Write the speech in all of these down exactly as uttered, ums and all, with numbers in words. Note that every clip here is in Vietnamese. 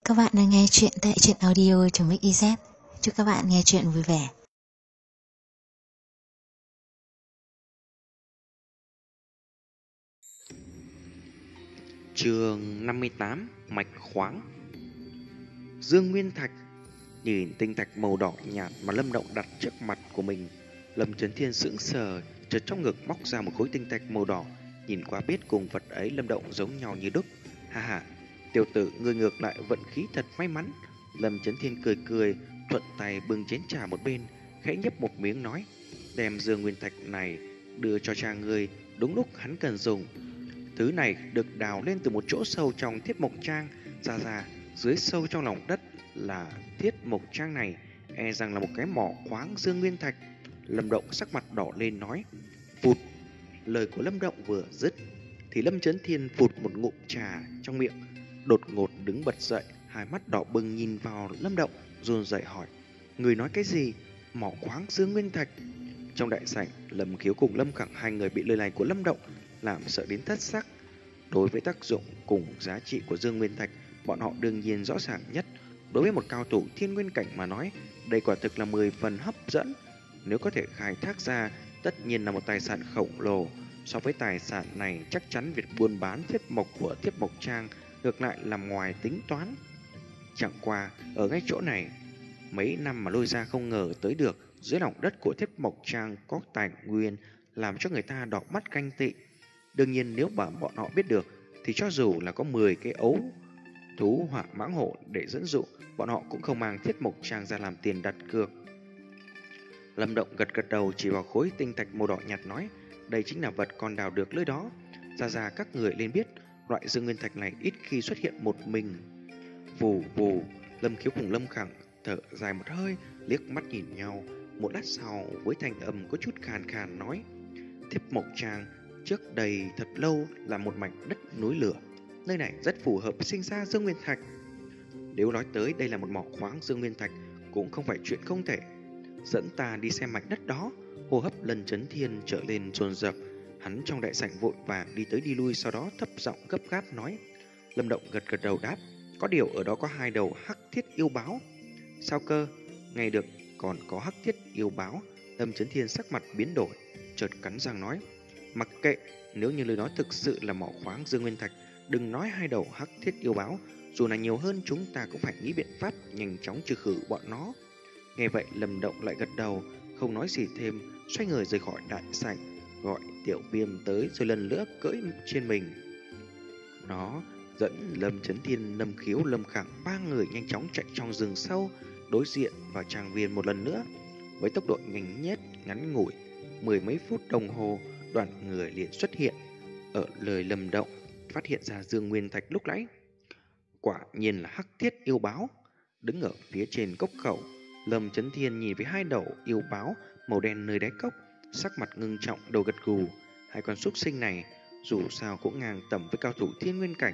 các bạn đang nghe chuyện tại truyện audio.mixyz. Chúc các bạn nghe chuyện vui vẻ. Chương năm mươi tám. Mạch khoáng. Dương Nguyên Thạch nhìn tinh thạch màu đỏ nhạt mà Lâm Động đặt trước mặt của mình. Lâm Chấn Thiên sững sờ, chợt trong ngực móc ra một khối tinh thạch màu đỏ. Nhìn qua biết cùng vật ấy Lâm Động giống nhau như đúc. Ha ha, tiểu tử ngươi ngược lại vận khí thật may mắn. Lâm Chấn Thiên cười cười, thuận tay bưng chén trà một bên, khẽ nhấp một miếng nói: đem Dương Nguyên Thạch này đưa cho cha ngươi, đúng lúc hắn cần dùng. Thứ này được đào lên từ một chỗ sâu trong Thiết Mộc Trang, ra ra dưới sâu trong lòng đất là Thiết Mộc Trang này, e rằng là một cái mỏ khoáng Dương Nguyên Thạch. Lâm Động sắc mặt đỏ lên nói: phụt. Lời của Lâm Động vừa dứt thì Lâm Chấn Thiên phụt một ngụm trà trong miệng, đột ngột đứng bật dậy, hai mắt đỏ bừng nhìn vào Lâm Động, run rẩy hỏi: người nói cái gì? Mỏ khoáng Dương Nguyên Thạch? Trong đại sảnh, Lâm Khiếu cùng Lâm Khẳng hai người bị lời này của Lâm Động làm sợ đến thất sắc. Đối với tác dụng cùng giá trị của Dương Nguyên Thạch, bọn họ đương nhiên rõ ràng nhất. Đối với một cao thủ thiên nguyên cảnh mà nói, đây quả thực là mười phần hấp dẫn. Nếu có thể khai thác ra, tất nhiên là một tài sản khổng lồ. So với tài sản này, chắc chắn việc buôn bán thiết mộc của Thiết Mộc Trang ngược lại làm ngoài tính toán. Chẳng qua, ở ngay chỗ này, mấy năm mà lôi ra không ngờ tới được, dưới lòng đất của Thiết Mộc Trang có tài nguyên làm cho người ta đỏ mắt ganh tị. Đương nhiên nếu mà bọn họ biết được thì cho dù là có mười cái ấu thú hoặc mãng hổ để dẫn dụ, bọn họ cũng không mang Thiết Mộc Trang ra làm tiền đặt cược. Lâm Động gật gật đầu chỉ vào khối tinh thạch màu đỏ nhạt nói: đây chính là vật con đào được nơi đó. Ra ra các người nên biết, loại Dương Nguyên Thạch này ít khi xuất hiện một mình. Vù vù. Lâm Khiếu cùng Lâm Khẳng thở dài một hơi, liếc mắt nhìn nhau. Một lát sau với thanh âm có chút khàn khàn nói: Thiết Mộc Trang trước đây thật lâu là một mảnh đất núi lửa, nơi này rất phù hợp sinh ra Dương Nguyên Thạch. Nếu nói tới đây là một mỏ khoáng Dương Nguyên Thạch cũng không phải chuyện không thể. Dẫn ta đi xem mảnh đất đó. Hô hấp Lâm Chấn Thiên trở lên dồn dập, hắn trong đại sảnh vội vàng đi tới đi lui, sau đó thấp giọng gấp gáp nói. Lâm Động gật gật đầu đáp: có điều ở đó có hai đầu hắc thiết yêu báo. Sao cơ? Nghe được còn có hắc thiết yêu báo, Lâm Chấn Thiên sắc mặt biến đổi, chợt cắn răng nói: mặc kệ, nếu như lời nói thực sự là mỏ khoáng Dương Nguyên Thạch, đừng nói hai đầu hắc thiết yêu báo, dù là nhiều hơn chúng ta cũng phải nghĩ biện pháp nhanh chóng trừ khử bọn nó. Nghe vậy Lâm Động lại gật đầu, không nói gì thêm, xoay người rời khỏi đại sảnh, gọi Tiểu Viêm tới rồi lần nữa cưỡi trên mình. Nó dẫn Lâm Chấn Thiên, Lâm Khiếu, Lâm Khẳng ba người nhanh chóng chạy trong rừng sâu, đối diện vào trang viên một lần nữa. Với tốc độ nhanh nhất ngắn ngủi, mười mấy phút đồng hồ, đoàn người liền xuất hiện ở lời Lâm Động phát hiện ra Dương Nguyên Thạch lúc nãy. Quả nhiên là hắc thiết yêu báo. Đứng ở phía trên cốc khẩu, Lâm Chấn Thiên nhìn với hai đầu yêu báo màu đen nơi đáy cốc, sắc mặt ngưng trọng, đầu gật gù. Hai con súc sinh này dù sao cũng ngang tầm với cao thủ thiên nguyên cảnh.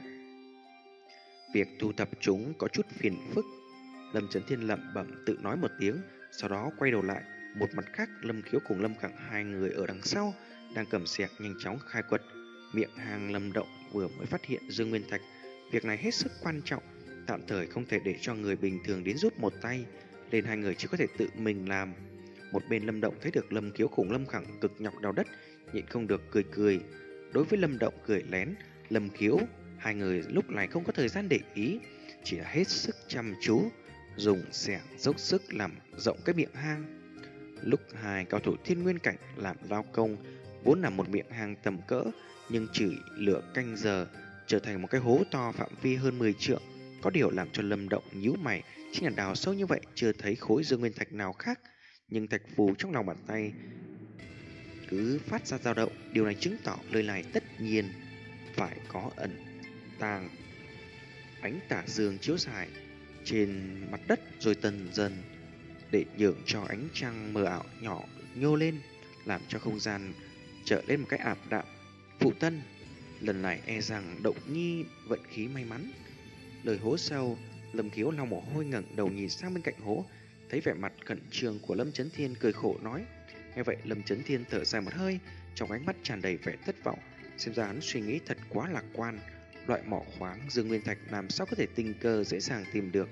Việc thu thập chúng có chút phiền phức. Lâm Chấn Thiên lẩm bẩm tự nói một tiếng, sau đó quay đầu lại. Một mặt khác, Lâm Khiếu cùng Lâm Khẳng hai người ở đằng sau đang cầm xẹt nhanh chóng khai quật miệng hang Lâm Động vừa mới phát hiện Dương Nguyên Thạch. Việc này hết sức quan trọng, tạm thời không thể để cho người bình thường đến giúp một tay, nên hai người chỉ có thể tự mình làm. Một bên Lâm Động thấy được Lâm Khiếu cùng Lâm Khẳng cực nhọc đào đất, nhịn không được cười cười. Đối với Lâm Động cười lén, Lâm Khiếu hai người lúc này không có thời gian để ý, chỉ là hết sức chăm chú dùng xẻng dốc sức làm rộng cái miệng hang. Lúc hai cao thủ thiên nguyên cảnh làm lao công, vốn là một miệng hang tầm cỡ, nhưng chỉ lửa canh giờ trở thành một cái hố to phạm vi hơn mười trượng. Có điều làm cho Lâm Động nhíu mày chính là đào sâu như vậy chưa thấy khối Dương Nguyên Thạch nào khác, nhưng thạch phù trong lòng bàn tay cứ phát ra dao động. Điều này chứng tỏ nơi này tất nhiên phải có ẩn tàng. Ánh tà dương chiếu dài trên mặt đất rồi dần dần để nhường cho ánh trăng mờ ảo nhỏ nhô lên, làm cho không gian trở lên một cái ảm đạm. Phụ thân, lần này e rằng Động Nhi vận khí may mắn. Lời hố sâu, Lâm Khiếu lau mồ hôi ngẩng đầu nhìn sang bên cạnh hố, thấy vẻ mặt khẩn trương của Lâm Chấn Thiên, cười khổ nói. Nghe vậy Lâm Chấn Thiên thở dài một hơi, trong ánh mắt tràn đầy vẻ thất vọng. Xem ra hắn suy nghĩ thật quá lạc quan. Loại mỏ khoáng dương nguyên thạch làm sao có thể tình cờ dễ dàng tìm được.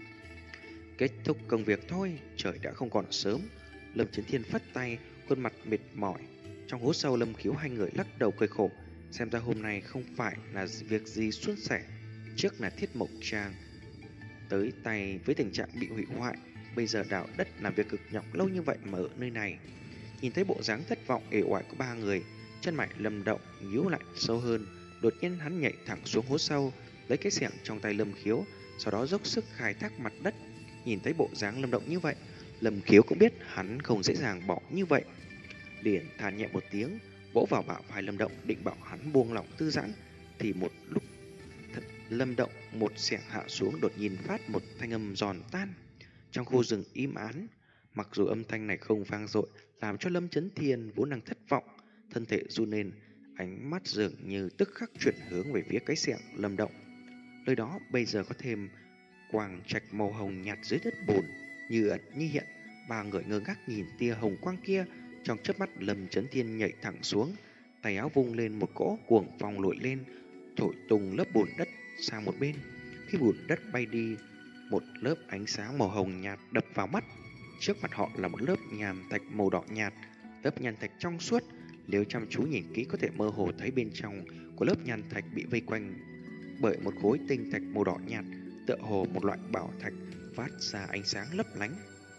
Kết thúc công việc thôi, trời đã không còn sớm. Lâm Chấn Thiên phất tay, khuôn mặt mệt mỏi. Trong hố sâu Lâm Khiếu hai người lắc đầu cười khổ. Xem ra hôm nay không phải là việc gì suôn sẻ. Trước là Thiết Mộc Trang tới tay với tình trạng bị hủy hoại, bây giờ đào đất làm việc cực nhọc lâu như vậy mà ở nơi này. Nhìn thấy bộ dáng thất vọng ể oải của ba người, chân mày Lâm Động nhíu lại sâu hơn. Đột nhiên hắn nhảy thẳng xuống hố sâu, lấy cái xẻng trong tay Lâm Khiếu, sau đó dốc sức khai thác mặt đất. Nhìn thấy bộ dáng Lâm Động như vậy, Lâm Khiếu cũng biết hắn không dễ dàng bỏ như vậy, liền than nhẹ một tiếng, vỗ vào bả vai Lâm Động định bảo hắn buông lỏng thư giãn. Thì một lúc thật Lâm Động một xẻng hạ xuống, đột nhiên phát một thanh âm giòn tan. Trong khu rừng im ắng, mặc dù âm thanh này không vang dội, làm cho Lâm Chấn Thiên vốn đang thất vọng, thân thể run lên, ánh mắt dường như tức khắc chuyển hướng về phía cái xẻng Lâm Động. Nơi đó bây giờ có thêm quang trạch màu hồng nhạt dưới đất bùn, như ẩn như hiện. Ba người ngơ ngác nhìn tia hồng quang kia. Trong chớp mắt, Lâm Chấn Thiên nhảy thẳng xuống, tay áo vung lên, một cỗ cuồng phong nổi lên, thổi tung lớp bùn đất sang một bên. Khi bùn đất bay đi, một lớp ánh sáng màu hồng nhạt đập vào mắt. Trước mặt họ là một lớp nham thạch màu đỏ nhạt. Lớp nham thạch trong suốt, nếu chăm chú nhìn kỹ có thể mơ hồ thấy bên trong của lớp nham thạch bị vây quanh bởi một khối tinh thạch màu đỏ nhạt, tựa hồ một loại bảo thạch phát ra ánh sáng lấp lánh.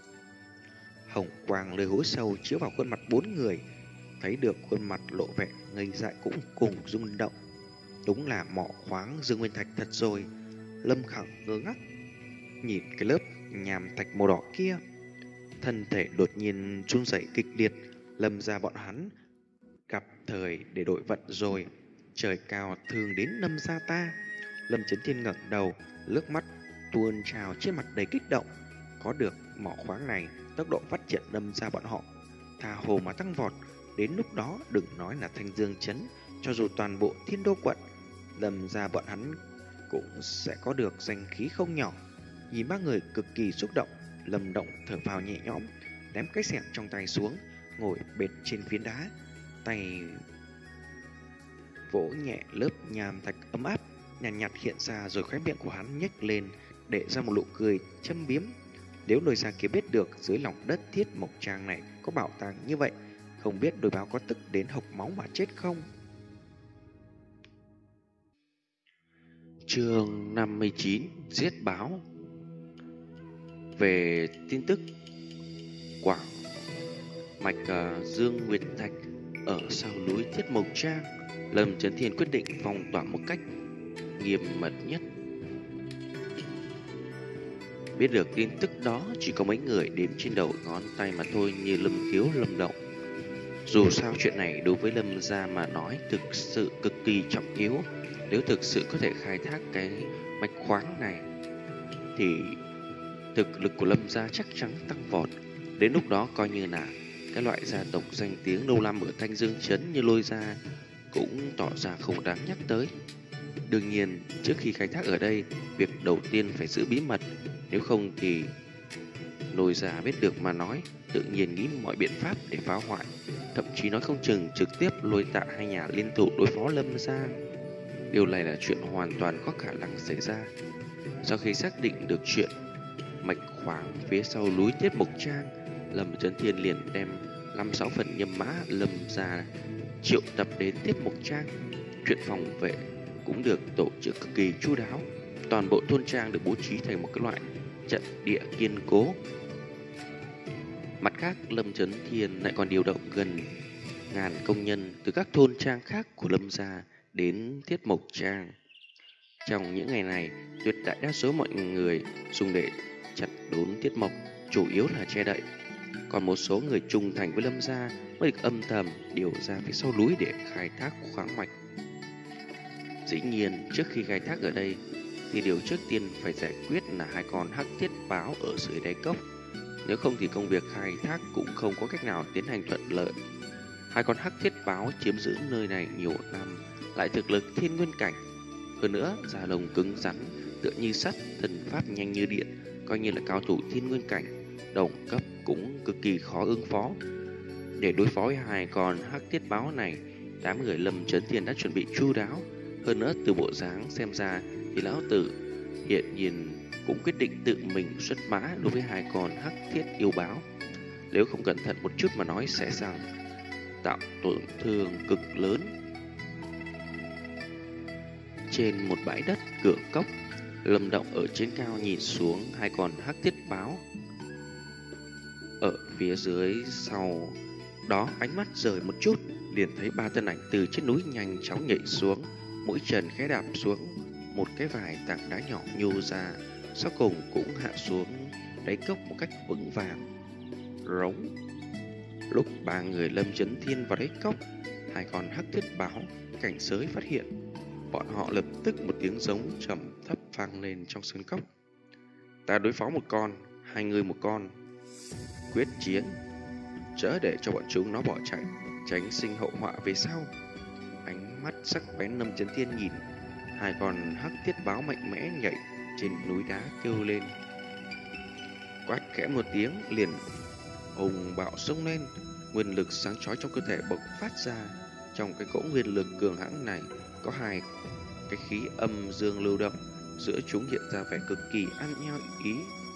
Hồng quang nơi hố sâu chiếu vào khuôn mặt bốn người, thấy được khuôn mặt lộ vẻ ngây dại cũng cùng rung động. Đúng là mỏ khoáng dương nguyên thạch thật rồi. Lâm Khẳng ngơ ngác nhìn cái lớp nham thạch màu đỏ kia, thân thể đột nhiên run rẩy kịch liệt. Lâm ra bọn hắn gặp thời để đổi vận rồi, trời cao thường đến Lâm gia ta. Lâm Chấn Thiên ngẩng đầu, nước mắt tuôn trào trên mặt đầy kích động. Có được mỏ khoáng này, tốc độ phát triển Lâm gia bọn họ tha hồ mà tăng vọt. Đến lúc đó đừng nói là Thanh Dương trấn, cho dù toàn bộ Thiên Đô quận, Lâm gia bọn hắn cũng sẽ có được danh khí không nhỏ. Nhìn ba người cực kỳ xúc động, Lâm Động thở phào nhẹ nhõm, ném cái xẻng trong tay xuống, ngồi bệt trên phiến đá, tay vỗ nhẹ lớp nham thạch ấm áp, nhàn nhạt, nhạt hiện ra, rồi khóe miệng của hắn nhếch lên, để ra một nụ cười châm biếm. Nếu Lôi Gia kia biết được dưới lòng đất Thiết Mộc Trang này có bảo tàng như vậy, không biết Đôi Báo có tức đến hộc máu mà chết không? Chương năm mươi chín: Giết báo. Về tin tức Quảng mạch uh, Dương Nguyệt Thạch ở sau núi Thiết Mộc Trang, Lâm Chấn Thiên quyết định phong tỏa một cách nghiêm mật nhất. Biết được tin tức đó chỉ có mấy người đếm trên đầu ngón tay mà thôi, như Lâm Khiếu, Lâm Động. Dù sao chuyện này đối với Lâm gia mà nói thực sự cực kỳ trọng yếu. Nếu thực sự có thể khai thác cái mạch khoáng này thì thực lực của Lâm gia chắc chắn tăng vọt. Đến lúc đó coi như là cái loại gia tộc danh tiếng lâu năm ở Thanh Dương trấn như Lôi gia cũng tỏ ra không đáng nhắc tới. Đương nhiên, trước khi khai thác ở đây, việc đầu tiên phải giữ bí mật, nếu không thì Lôi gia biết được mà nói, tự nhiên nghĩ mọi biện pháp để phá hoại, thậm chí nói không chừng trực tiếp Lôi Tạ hai nhà liên thủ đối phó Lâm gia. Điều này là chuyện hoàn toàn có khả năng xảy ra. Sau khi xác định được chuyện mạch khoáng phía sau núi Thiết Mộc Trang, Lâm Chấn Thiên liền đem năm sáu phần nhân mã Lâm gia triệu tập đến Thiết Mộc Trang. Chuyện phòng vệ cũng được tổ chức cực kỳ chu đáo. Toàn bộ thôn trang được bố trí thành một cái loại trận địa kiên cố. Mặt khác, Lâm Chấn Thiên lại còn điều động gần ngàn công nhân từ các thôn trang khác của Lâm gia đến Thiết Mộc Trang. Trong những ngày này, tuyệt đại đa số mọi người dùng để chặt đốn Thiết Mộc chủ yếu là che đậy, còn một số người trung thành với Lâm gia mới được âm thầm điều ra phía sau núi để khai thác khoáng mạch. Dĩ nhiên, trước khi khai thác ở đây thì điều trước tiên phải giải quyết là hai con hắc thiết báo ở dưới đáy cốc. Nếu không thì công việc khai thác cũng không có cách nào tiến hành thuận lợi. Hai con hắc thiết báo chiếm giữ nơi này nhiều năm, lại thực lực thiên nguyên cảnh. Hơn nữa, da lông cứng rắn, tựa như sắt, thần pháp nhanh như điện, coi như là cao thủ thiên nguyên cảnh, đồng cấp cũng cực kỳ khó ứng phó. Để đối phó với hai con hắc thiết báo này, đám người Lâm Chấn Thiên đã chuẩn bị chu đáo. Hơn nữa từ bộ dáng xem ra thì lão tử hiện nhiên cũng quyết định tự mình xuất mã đối với hai con hắc thiết yêu báo. Nếu không cẩn thận một chút mà nói sẽ rằng tạo tổn thương cực lớn. Trên một bãi đất cửa cốc, Lâm Động ở trên cao nhìn xuống hai con hắc thiết báo. Ở phía dưới sau đó ánh mắt rời một chút, liền thấy ba thân ảnh từ trên núi nhanh chóng nhảy xuống, mũi chân khẽ đạp xuống một cái vài tảng đá nhỏ nhô ra, sau cùng cũng hạ xuống đáy cốc một cách vững vàng. Rống. Lúc ba người Lâm Chấn Thiên vào đáy cốc, hai con hắc thiết báo cảnh giới phát hiện, bọn họ lập tức một tiếng giống trầm thấp vang lên trong sân cốc. Ta đối phó một con, hai người một con, quyết chiến, chớ để cho bọn chúng nó bỏ chạy, tránh sinh hậu họa về sau. Ánh mắt sắc bén Lâm Chấn Thiên nhìn hai con hắc thiết báo mạnh mẽ nhảy trên núi đá kêu lên. Quát khẽ một tiếng liền hùng bạo xông lên, nguyên lực sáng chói trong cơ thể bộc phát ra. Trong cái cỗ nguyên lực cường hãn này có hai cái khí âm dương lưu động, giữa chúng hiện ra vẻ cực kỳ ăn nhau ý.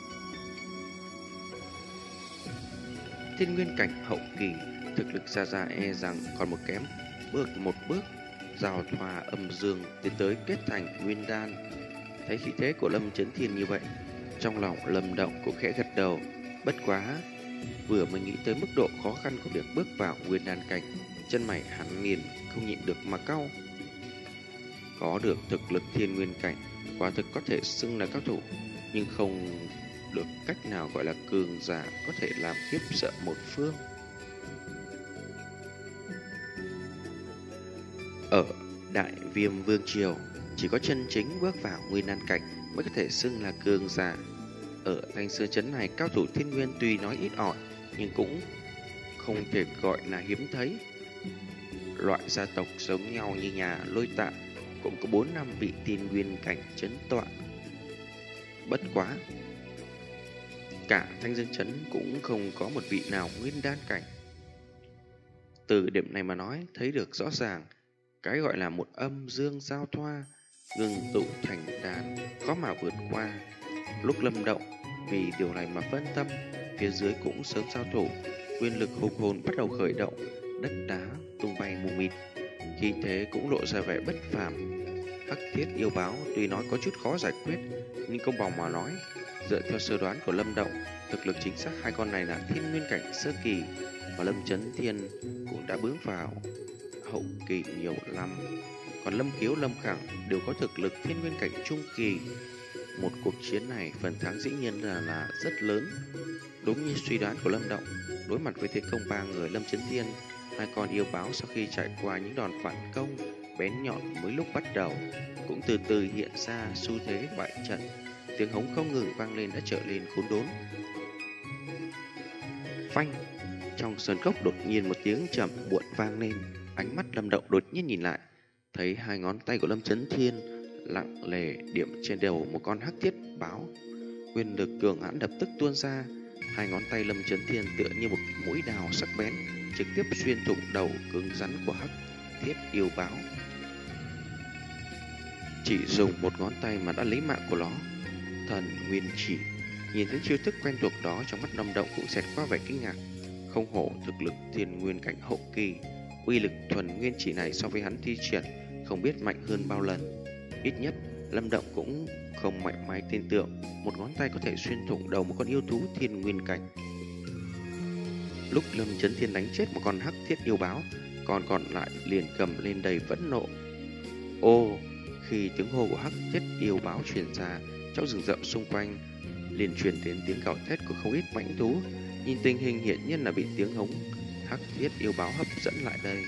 Thiên nguyên cảnh hậu kỳ, thực lực ra ra e rằng còn một kém bước một bước, giao thoa âm dương tiến tới kết thành nguyên đan. Thấy khí thế của Lâm Chấn Thiên như vậy, trong lòng Lâm Động cũng khẽ gật đầu. Bất quá vừa mới nghĩ tới mức độ khó khăn của việc bước vào nguyên đan cảnh, chân mày hắn liền không nhịn được mà cau. Có được thực lực thiên nguyên cảnh, quả thực có thể xưng là cao thủ, nhưng không được cách nào gọi là cường giả có thể làm khiếp sợ một phương. Ở Đại Viêm Vương Triều, chỉ có chân chính bước vào nguyên đan cảnh mới có thể xưng là cường giả. Ở Thanh Sơn Trấn này, cao thủ thiên nguyên tuy nói ít ỏi, nhưng cũng không thể gọi là hiếm thấy. Loại gia tộc giống nhau như nhà Lôi Tạ cũng có bốn năm vị thiên nguyên cảnh trấn tọa. Bất quá, cả Thanh Dương Trấn cũng không có một vị nào nguyên đan cảnh. Từ điểm này mà nói, thấy được rõ ràng cái gọi là một âm dương giao thoa, ngừng tụ thành đàn, khó mà vượt qua. Lúc Lâm Động vì điều này mà phân tâm, phía dưới cũng sớm giao thủ, nguyên lực hùng hồn bắt đầu khởi động, đất đá tung bay mù mịt, khí thế cũng lộ ra vẻ bất phàm. Hắc thiết yêu báo tuy nói có chút khó giải quyết, nhưng công bằng mà nói, dựa theo sơ đoán của Lâm Động, thực lực chính xác hai con này là thiên nguyên cảnh sơ kỳ, và Lâm Chấn Thiên cũng đã bước vào hậu kỳ nhiều năm. Còn Lâm Khiếu, Lâm Khẳng đều có thực lực thiên nguyên cảnh trung kỳ. Một cuộc chiến này phần thắng dĩ nhiên là, là rất lớn. Đúng như suy đoán của Lâm Động, đối mặt với thế công ba người Lâm Chấn Thiên, hai con yêu báo sau khi trải qua những đòn phản công bén nhọn mới lúc bắt đầu, cũng từ từ hiện ra xu thế bại trận. Tiếng hống không ngừng vang lên đã trở lên khốn đốn. Phanh! Trong sân cốc đột nhiên một tiếng trầm muộn vang lên. Ánh mắt Lâm Động đột nhiên nhìn lại, thấy hai ngón tay của Lâm Chấn Thiên lặng lề điểm trên đầu một con hắc thiết báo. Nguyên lực cường hãn lập tức tuôn ra, hai ngón tay Lâm Chấn Thiên tựa như một mũi đào sắc bén, trực tiếp xuyên thủng đầu cứng rắn của hắc thiết yêu báo. Chỉ dùng một ngón tay mà đã lấy mạng của nó. Thần Nguyên Chỉ. Nhìn thấy chiêu thức quen thuộc đó, trong mắt Lâm Động cũng xẹt qua vẻ kinh ngạc. Không hổ thực lực thiên nguyên cảnh hậu kỳ, uy lực thuần nguyên chỉ này so với hắn thi triển không biết mạnh hơn bao lần. Ít nhất Lâm Động cũng không mạnh mẽ tin tưởng một ngón tay có thể xuyên thủng đầu một con yêu thú thiên nguyên cảnh. Lúc Lâm Chấn Thiên đánh chết một con hắc thiết yêu báo, còn còn lại liền cầm lên đầy phẫn nộ. Ô, khi tiếng hô của hắc thiết yêu báo truyền ra, trong rừng rậm xung quanh liền truyền đến tiếng gào thét của không ít mãnh thú. Nhìn tình hình hiện nhiên là bị tiếng hống hắc thiết yêu báo hấp dẫn lại đây.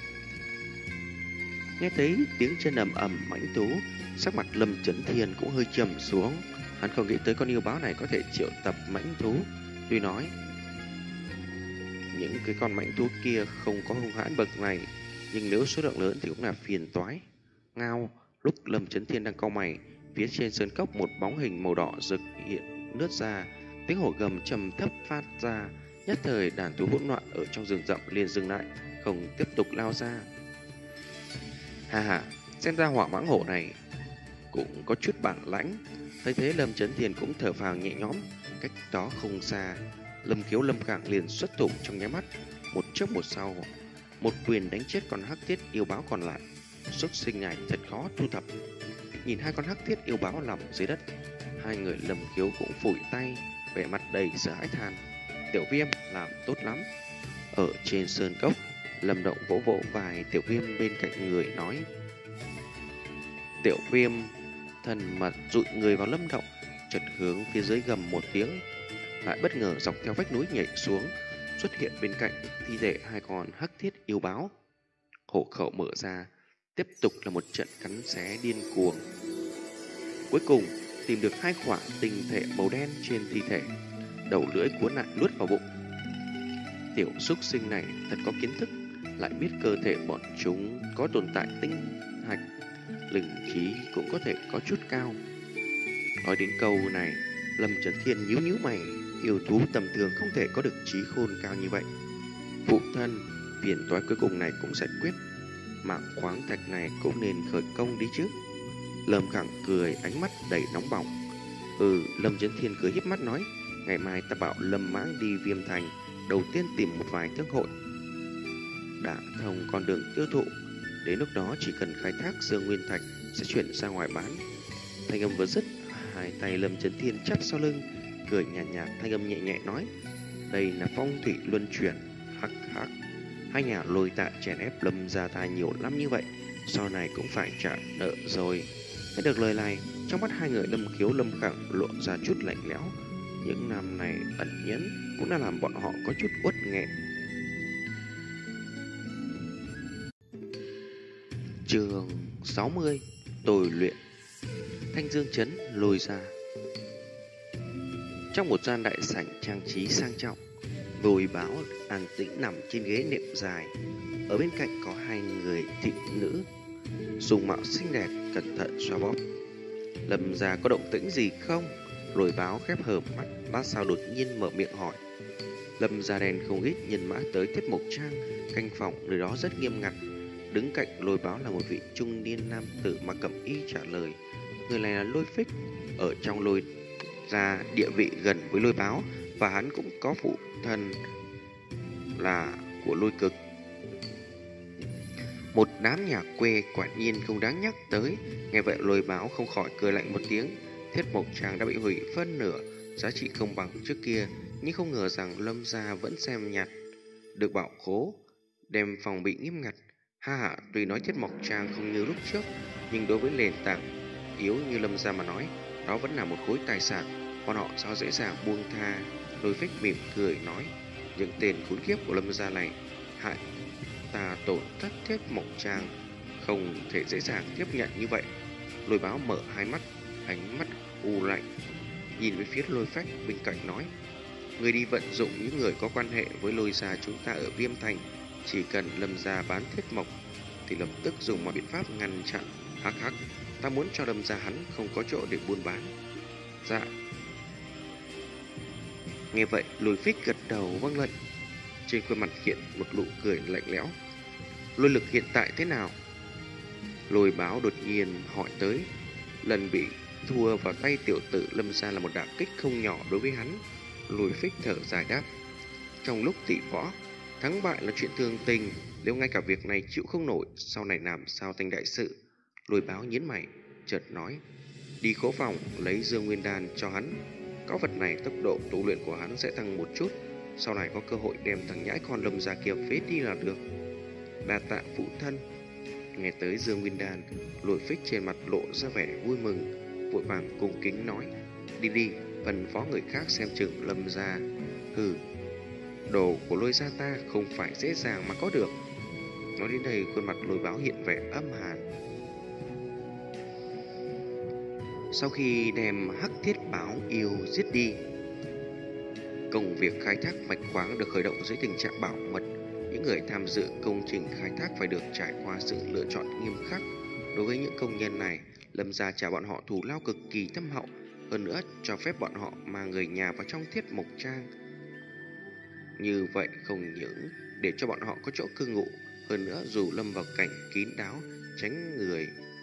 Nghe thấy tiếng chân ầm ầm mãnh thú, sắc mặt Lâm Chấn Thiên cũng hơi trầm xuống. Hắn không nghĩ tới con yêu báo này có thể triệu tập mãnh thú. Tuy nói những cái con mãnh thú kia không có hung hãn bậc này, nhưng nếu số lượng lớn thì cũng là phiền toái. Ngao! Lúc Lâm Chấn Thiên đang cau mày, phía trên sơn cốc một bóng hình màu đỏ rực hiện lướt ra, tiếng hổ gầm trầm thấp phát ra. Nhất thời đàn thú hỗn loạn ở trong rừng rậm liền dừng lại, không tiếp tục lao ra. Ha ha, Xem ra hỏa mãng hổ này cũng có chút bản lãnh. Thấy thế Lâm Chấn Thiên cũng thở phào nhẹ nhõm. Cách đó không xa, Lâm Khiếu Lâm Khẳng liền xuất thủ trong nháy mắt, một trước một sau, một quyền đánh chết con hắc thiết yêu báo còn lại. Xuất sinh này thật khó thu thập. Nhìn hai con hắc thiết yêu báo nằm dưới đất, hai người Lâm Khiếu cũng phủi tay, vẻ mặt đầy sợ hãi than. Tiểu Viêm làm tốt lắm. Ở trên sơn cốc, Lâm Động vỗ vỗ vai Tiểu Viêm bên cạnh người nói. Tiểu Viêm thần mật dụi người vào Lâm Động, chợt hướng phía dưới gầm một tiếng, lại bất ngờ dọc theo vách núi nhảy xuống, xuất hiện bên cạnh thi thể hai con hắc thiết yêu báo. Hổ khẩu mở ra, tiếp tục là một trận cắn xé điên cuồng. Cuối cùng tìm được hai quả tinh thể màu đen trên thi thể, đầu lưỡi cuốn lại nuốt vào bụng. Tiểu súc sinh này thật có kiến thức, lại biết cơ thể bọn chúng có tồn tại tinh hạch, linh khí cũng có thể có chút cao. Nói đến câu này, Lâm Chấn Thiên nhíu nhíu mày, yêu thú tầm thường không thể có được trí khôn cao như vậy. Phụ thân, phiền toái cuối cùng này cũng giải quyết, mạng khoáng thạch này cũng nên khởi công đi chứ. Lâm Khẳng cười, ánh mắt đầy nóng bỏng. Ừ, Lâm Chấn Thiên cười híp mắt nói, ngày mai ta bảo Lâm Mãng đi Viêm Thành, đầu tiên tìm một vài thương hội, đã thông con đường tiêu thụ. Đến lúc đó chỉ cần khai thác Dương Nguyên Thạch sẽ chuyển ra ngoài bán. Thanh âm vừa dứt, hai tay Lâm Chấn Thiên chắp sau lưng, cười nhạt nhạt, thanh âm nhẹ nhẹ nói, đây là phong thủy luân chuyển. Hắc hắc, hai nhà Lôi Tạ chèn ép Lâm gia ta nhiều lắm như vậy, sau này cũng phải trả nợ rồi. Nghe được lời này, trong mắt hai người Lâm Khiếu Lâm Khẳng lộ ra chút lạnh lẽo. Những năm này ẩn nhẫn cũng đã làm bọn họ có chút uất nghẹn. Chương sáu mươi, tôi luyện. Thanh Dương Trấn Lôi ra. Trong một gian đại sảnh trang trí sang trọng, Lôi Báo an tĩnh nằm trên ghế nệm dài. Ở bên cạnh có hai người thị nữ, dùng mạo xinh đẹp cẩn thận xoa bóp. Lâm gia có động tĩnh gì không? Lôi Báo khép hờ mắt, lát sau đột nhiên mở miệng hỏi. Lâm gia đèn không ít nhân mã tới Thiết Mộc Trang, canh phòng nơi đó rất nghiêm ngặt. Đứng cạnh Lôi Báo là một vị trung niên nam tử mặc cẩm y trả lời. Người này là Lôi Phích, ở trong Lôi gia địa vị gần với Lôi Báo, và hắn cũng có phụ thân là của Lôi Cực. Một đám nhà quê quả nhiên không đáng nhắc tới. Nghe vậy Lôi Báo không khỏi cười lạnh một tiếng. Thiết Mộc Trang đã bị hủy phân nửa, giá trị không bằng trước kia, nhưng không ngờ rằng Lâm gia vẫn xem nhạt được bảo khố, đem phòng bị nghiêm ngặt. Ha ha, tuy nói Thiết Mộc Trang không như lúc trước, nhưng đối với nền tảng yếu như Lâm gia mà nói, đó vẫn là một khối tài sản, bọn họ sao dễ dàng buông tha. Lôi Phích mỉm cười nói, những tên khốn kiếp của Lâm gia này hại ta tổn thất Thiết Mộc Trang, không thể dễ dàng tiếp nhận như vậy. Lôi Báo mở hai mắt, ánh mắt u lạnh, nhìn về phía Lôi Phách bên cạnh nói, người đi vận dụng những người có quan hệ với Lôi gia chúng ta ở Viêm Thành, chỉ cần Lâm gia bán thiết mộc thì lập tức dùng mọi biện pháp ngăn chặn. Hắc hắc, ta muốn cho Lâm gia hắn không có chỗ để buôn bán. Dạ. Nghe vậy Lôi Phích gật đầu vâng lệnh, trên khuôn mặt hiện một nụ cười lạnh lẽo. Lôi lực hiện tại thế nào? Lôi Báo đột nhiên hỏi tới. Lần bị thua vào tay tiểu tử Lâm gia là một đả kích không nhỏ đối với hắn. Lôi Phích thở dài đáp, trong lúc tỷ võ, thắng bại là chuyện thường tình, nếu ngay cả việc này chịu không nổi, sau này làm sao thành đại sự. Lôi Báo nhíu mày, chợt nói, đi khố phòng lấy Dương Nguyên Đan cho hắn, có vật này tốc độ tu luyện của hắn sẽ tăng một chút, sau này có cơ hội đem thằng nhãi con Lâm gia kia phế đi là được. Đa tạ phụ thân. Nghe tới Dương Nguyên Đan, Lôi Phích trên mặt lộ ra vẻ vui mừng, vội vàng cung kính nói, đi đi, phân phó người khác xem chừng Lâm gia. Hừ, đồ của Lôi gia ta không phải dễ dàng mà có được. Nói đến đây, khuôn mặt Lôi Báo hiện vẻ âm hàn. Sau khi đem hắc thiết báo yêu giết đi, công việc khai thác mạch khoáng được khởi động dưới tình trạng bảo mật. Những người tham dự công trình khai thác phải được trải qua sự lựa chọn nghiêm khắc. Đối với những công nhân này, Lâm gia trả bọn họ thù lao cực kỳ thâm hậu, hơn nữa cho phép bọn họ mang người nhà vào trong Thiết Mộc Trang. Như vậy không những để cho bọn họ có chỗ cư ngụ, hơn nữa dù lâm vào cảnh kín đáo, tránh người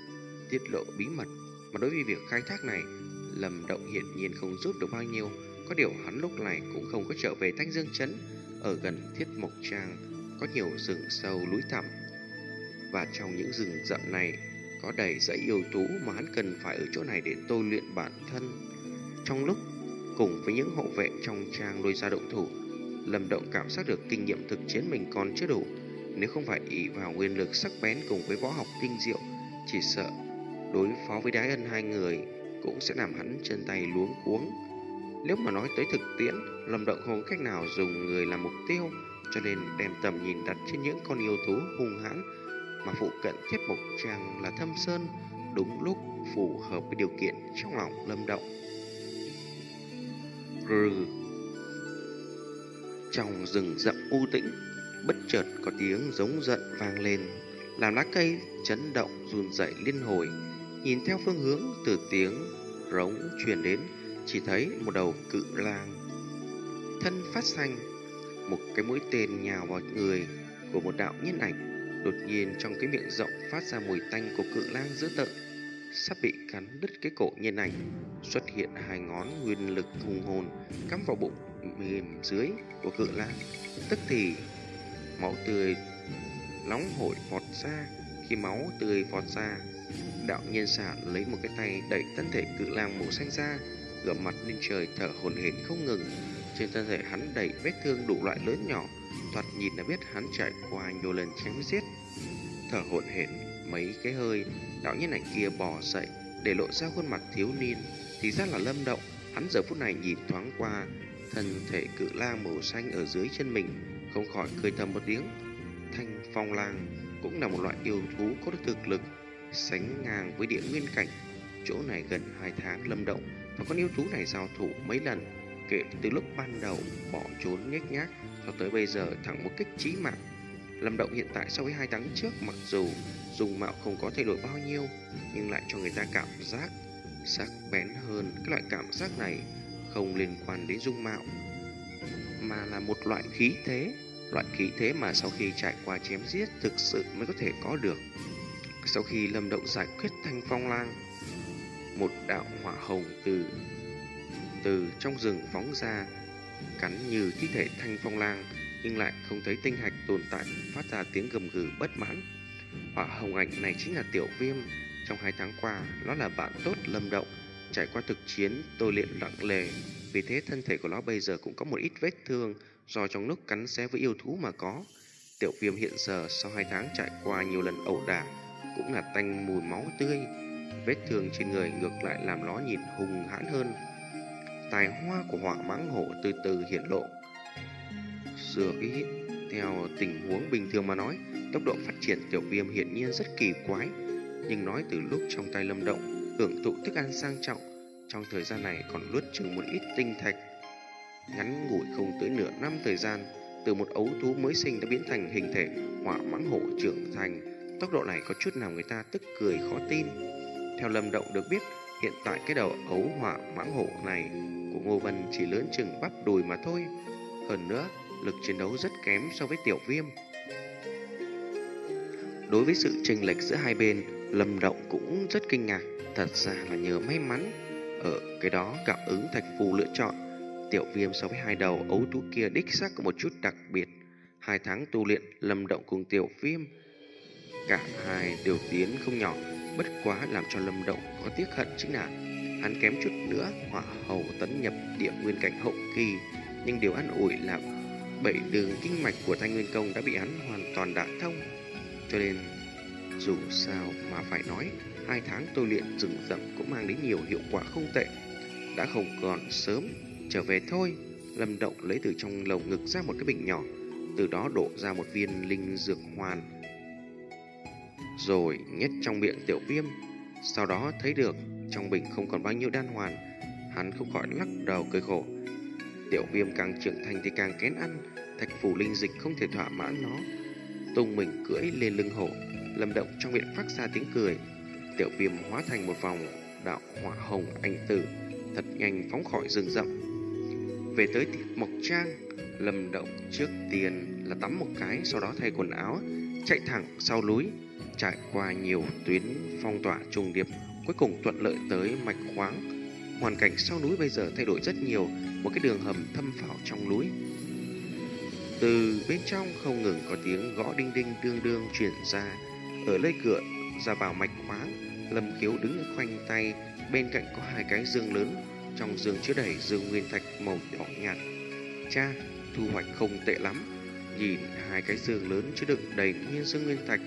tiết lộ bí mật, mà đối với việc khai thác này, Lâm Động hiển nhiên không giúp được bao nhiêu. Có điều hắn lúc này cũng không có trở về Thanh Dương Trấn. Ở gần Thiết Mộc Trang có nhiều rừng sâu núi thẳm, và trong những rừng rậm này có đầy dãy yêu thú mà hắn cần phải ở chỗ này để tôi luyện bản thân. Trong lúc cùng với những hộ vệ trong trang lôi ra động thủ, Lâm Động cảm giác được kinh nghiệm thực chiến mình còn chưa đủ. Nếu không phải ỷ vào nguyên lực sắc bén cùng với võ học tinh diệu, chỉ sợ đối phó với Đái Ân hai người cũng sẽ làm hắn chân tay luống cuống. Nếu mà nói tới thực tiễn, Lâm Động không có cách nào dùng người làm mục tiêu, cho nên đem tầm nhìn đặt trên những con yêu thú hung hãn, mà phụ cận Thiết Mộc Trang là Thâm Sơn, đúng lúc phù hợp với điều kiện trong lòng Lâm Động. Rừ. Trong rừng rậm u tĩnh, bất chợt có tiếng giống giận vang lên, làm lá cây chấn động run rẩy liên hồi. Nhìn theo phương hướng từ tiếng rống truyền đến, chỉ thấy một đầu cự lang thân phát xanh, một cái mũi tên nhào vào người của một đạo nhân ảnh. Đột nhiên trong cái miệng rộng phát ra mùi tanh của cự lang dữ tợn, sắp bị cắn đứt cái cổ nhân ảnh. Xuất hiện hai ngón nguyên lực hùng hồn cắm vào bụng mềm dưới của cự lang. Tức thì máu tươi nóng hổi vọt ra. Khi máu tươi vọt ra, đạo nhân xà lấy một cái tay đẩy thân thể cự lang màu xanh ra, ngửa mặt lên trời thở hổn hển không ngừng. Trên thân thể hắn đầy vết thương đủ loại lớn nhỏ, thoạt nhìn đã biết hắn trải qua nhiều lần chém giết. Thở hổn hển mấy cái hơi, đạo nhân ảnh kia bò dậy để lộ ra khuôn mặt thiếu niên. Thì ra là Lâm Động. Hắn giờ phút này nhìn thoáng qua thân thể cự lang màu xanh ở dưới chân mình, không khỏi cười thầm một tiếng. Thanh Phong Lang cũng là một loại yêu thú có thực lực sánh ngang với địa nguyên cảnh. Chỗ này gần hai tháng Lâm Động và con yêu thú này giao thủ mấy lần, kể từ lúc ban đầu bỏ trốn nhếch nhác cho tới bây giờ thẳng một kích chí mạng. Lâm Động hiện tại so với hai tháng trước, mặc dù dung mạo không có thay đổi bao nhiêu, nhưng lại cho người ta cảm giác sắc bén hơn. Cái loại cảm giác này không liên quan đến dung mạo, mà là một loại khí thế. Loại khí thế mà sau khi trải qua chém giết thực sự mới có thể có được. Sau khi Lâm Động giải quyết Thanh Phong Lang, một đạo hỏa hồng từ từ trong rừng phóng ra, cắn như thi thể Thanh Phong Lang, nhưng lại không thấy tinh hạch tồn tại, phát ra tiếng gầm gừ bất mãn. Hỏa hồng ảnh này chính là Tiểu Viêm. Trong hai tháng qua, nó là bạn tốt Lâm Động, trải qua thực chiến tôi luyện nặng lề, vì thế thân thể của nó bây giờ cũng có một ít vết thương do trong lúc cắn xé với yêu thú mà có. Tiểu Viêm hiện giờ sau hai tháng trải qua nhiều lần ẩu đả, cũng là tanh mùi máu tươi. Vết thương trên người ngược lại làm nó nhìn hung hãn hơn. Tài hoa của Hỏa Mãng Hổ từ từ hiện lộ. Dựa ý theo tình huống bình thường mà nói, tốc độ phát triển Tiểu Viêm hiển nhiên rất kỳ quái. Nhưng nói từ lúc trong tay Lâm Động hưởng thụ thức ăn sang trọng, trong thời gian này còn luốt chừng một ít tinh thạch. Ngắn ngủi không tới nửa năm thời gian, từ một ấu thú mới sinh đã biến thành hình thể Hỏa Mãng Hổ trưởng thành. Tốc độ này có chút nào người ta tức cười khó tin. Theo Lâm Động được biết, hiện tại cái đầu ấu Hỏa Mãng Hổ này của Ngô Vân chỉ lớn chừng bắp đùi mà thôi. Hơn nữa, lực chiến đấu rất kém so với Tiểu Viêm. Đối với sự chênh lệch giữa hai bên, Lâm Động cũng rất kinh ngạc. Thật ra là nhờ may mắn ở cái đó cảm ứng thạch phù lựa chọn. Tiểu Viêm so với hai đầu ấu thú kia đích xác có một chút đặc biệt. Hai tháng tu luyện, Lâm Động cùng Tiểu Viêm cả hai đều tiến không nhỏ. Bất quá làm cho Lâm Động có tiếc hận chính là hắn kém chút nữa hỏa hầu tấn nhập địa nguyên cảnh hậu kỳ, nhưng điều an ủi là bảy đường kinh mạch của Thanh Nguyên Công đã bị hắn hoàn toàn đả thông. Cho nên dù sao mà phải nói, hai tháng tôi luyện rừng rậm cũng mang đến nhiều hiệu quả không tệ. Đã không còn sớm, trở về thôi. Lâm Động lấy từ trong lồng ngực ra một cái bình nhỏ, từ đó đổ ra một viên linh dược hoàn, rồi nhét trong miệng Tiểu Viêm. Sau đó thấy được trong bình không còn bao nhiêu đan hoàn, hắn không khỏi lắc đầu cười khổ. Tiểu Viêm càng trưởng thành thì càng kén ăn, thạch phù linh dịch không thể thỏa mãn nó. Tung mình cưỡi lên lưng hổ, Lâm Động trong miệng phát ra tiếng cười. Tiểu Viêm hóa thành một vòng đạo hỏa hồng ảnh tử, thật nhanh phóng khỏi rừng rậm. Về tới Thiết Mộc Trang, Lâm Động trước tiên là tắm một cái, sau đó thay quần áo, chạy thẳng sau núi. Trải qua nhiều tuyến phong tỏa trùng điệp, cuối cùng thuận lợi tới mạch khoáng. Hoàn cảnh sau núi bây giờ thay đổi rất nhiều, một cái đường hầm thâm vào trong núi. Từ bên trong không ngừng có tiếng gõ đinh đinh đương đương truyền ra. Ở lây cửa ra vào mạch khoáng, Lâm Khiếu đứng khoanh tay, bên cạnh có hai cái giường lớn, trong giường chứa đầy dương nguyên thạch màu đỏ nhạt. Cha, thu hoạch không tệ lắm. Nhìn hai cái giường lớn chứa đựng đầy nhiên dương nguyên thạch,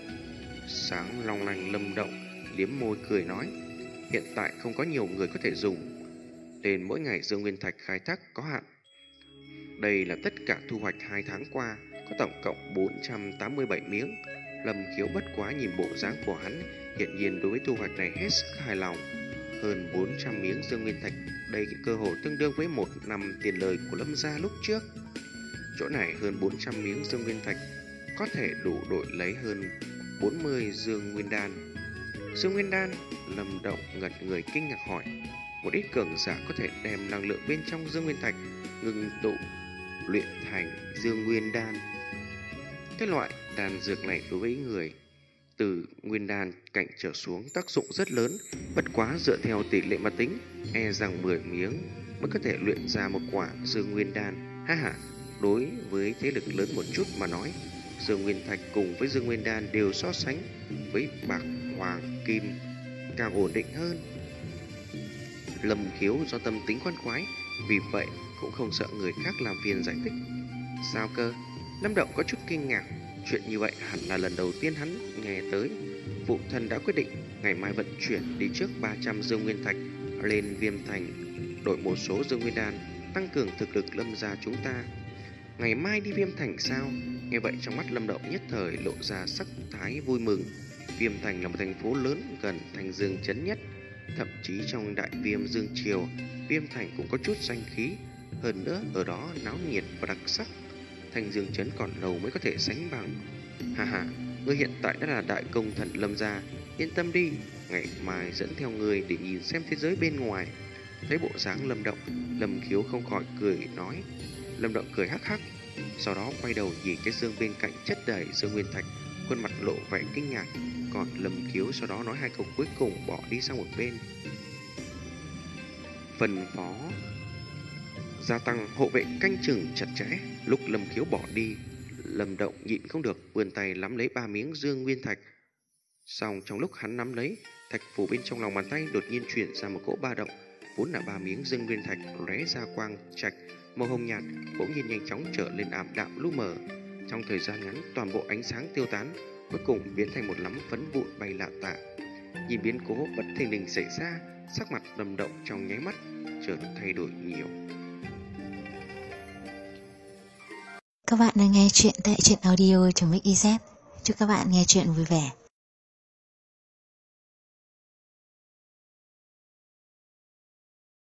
sáng long lanh, Lâm Động liếm môi cười nói, hiện tại không có nhiều người có thể dùng, nên mỗi ngày dương nguyên thạch khai thác có hạn. Đây là tất cả thu hoạch hai tháng qua, có tổng cộng bốn trăm tám mươi bảy miếng. Lâm Khiếu bất quá nhìn bộ dáng của hắn, hiện nhiên đối với thu hoạch này hết sức hài lòng. Hơn bốn trăm miếng dương nguyên thạch, đây cơ hồ tương đương với một năm tiền lời của Lâm gia lúc trước. Chỗ này hơn bốn trăm miếng dương nguyên thạch có thể đủ đổi lấy hơn bốn mươi dương nguyên đan. Dương nguyên đan? Lâm Động ngẩn người kinh ngạc hỏi. Một ít cường giả có thể đem năng lượng bên trong dương nguyên thạch ngưng tụ luyện thành dương nguyên đan. Cái loại đan dược này đối với người từ nguyên đan cảnh trở xuống tác dụng rất lớn, bất quá dựa theo tỷ lệ mà tính, e rằng mười miếng mới có thể luyện ra một quả dương nguyên đan. Ha ha, đối với thế lực lớn một chút mà nói, dương nguyên thạch cùng với dương nguyên đan đều so sánh với bạc, hoàng, kim càng ổn định hơn. Lâm Khiếu do tâm tính khoan khoái, vì vậy cũng không sợ người khác làm phiền giải thích. Sao cơ? Lâm Động có chút kinh ngạc. Chuyện như vậy hẳn là lần đầu tiên hắn nghe tới. Phụ thân đã quyết định ngày mai vận chuyển đi trước ba trăm dương nguyên thạch lên Viêm Thành, đổi một số dương nguyên đan, tăng cường thực lực Lâm gia chúng ta. Ngày mai đi Viêm Thành sao? Nghe vậy trong mắt Lâm Động nhất thời lộ ra sắc thái vui mừng. Viêm Thành là một thành phố lớn gần Thành Dương Trấn nhất, thậm chí trong Đại Viêm Dương Triều, Viêm Thành cũng có chút danh khí. Hơn nữa ở đó náo nhiệt và đặc sắc, Thành Dương Trấn còn lâu mới có thể sánh bằng. Hà hà, ngươi hiện tại đã là đại công thần Lâm gia, yên tâm đi, ngày mai dẫn theo ngươi để nhìn xem thế giới bên ngoài. Thấy bộ dáng Lâm Động, Lâm Khiếu không khỏi cười nói. Lâm Động cười hắc hắc, sau đó quay đầu nhìn cái dương bên cạnh chất đầy dương nguyên thạch, khuôn mặt lộ vẻ kinh ngạc. Còn Lâm Khiếu sau đó nói hai câu cuối cùng bỏ đi sang một bên. Phân phó gia tăng hộ vệ canh chừng chặt chẽ. Lúc Lâm Khiếu bỏ đi, Lâm Động nhịn không được vươn tay nắm lấy ba miếng dương nguyên thạch. Xong trong lúc hắn nắm lấy, thạch phủ bên trong lòng bàn tay đột nhiên chuyển ra một cỗ ba động. Vốn là ba miếng dương nguyên thạch lóe ra quang trạch màu hồng nhạt, bỗng nhiên nhanh chóng trở lên ảm đạm lu mờ. Trong thời gian ngắn, toàn bộ ánh sáng tiêu tán, cuối cùng biến thành một nắm phấn vụn bay lạ tả. Nhìn biến cố bất thình lình xảy ra, sắc mặt Lâm Động trong nháy mắt chợt thay đổi nhiều. Các bạn đang nghe chuyện tại truyện audio chấm ích i zét. Chúc các bạn nghe chuyện vui vẻ.